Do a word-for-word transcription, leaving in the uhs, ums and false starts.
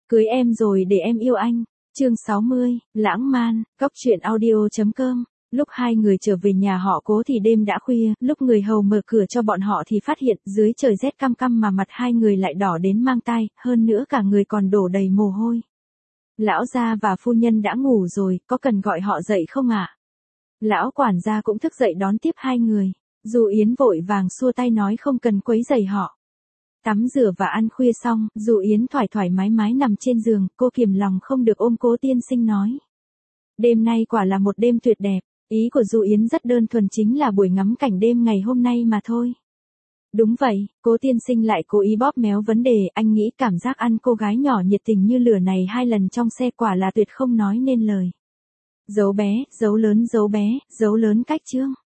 Cưới em rồi để em yêu anh. Chương sáu mươi, lãng man, góc truyện audio chấm com. Lúc hai người trở về nhà họ Cố thì đêm đã khuya, lúc người hầu mở cửa cho bọn họ thì phát hiện dưới trời rét căm căm mà mặt hai người lại đỏ đến mang tai, hơn nữa cả người còn đổ đầy mồ hôi. Lão gia và phu nhân đã ngủ rồi, có cần gọi họ dậy không ạ? Lão quản gia cũng thức dậy đón tiếp hai người. Du Yến vội vàng xua tay nói không cần quấy rầy họ. Tắm rửa và ăn khuya xong, Du Yến thoải thoải mái mái nằm trên giường, cô kiềm lòng không được ôm Cố tiên sinh nói. Đêm nay quả là một đêm tuyệt đẹp, ý của Du Yến rất đơn thuần, chính là buổi ngắm cảnh đêm ngày hôm nay mà thôi. Đúng vậy, Cố tiên sinh lại cố ý bóp méo vấn đề, anh nghĩ cảm giác ăn cô gái nhỏ nhiệt tình như lửa này hai lần trong xe quả là tuyệt không nói nên lời. Dấu bé, dấu lớn, dấu bé, dấu lớn cách chương.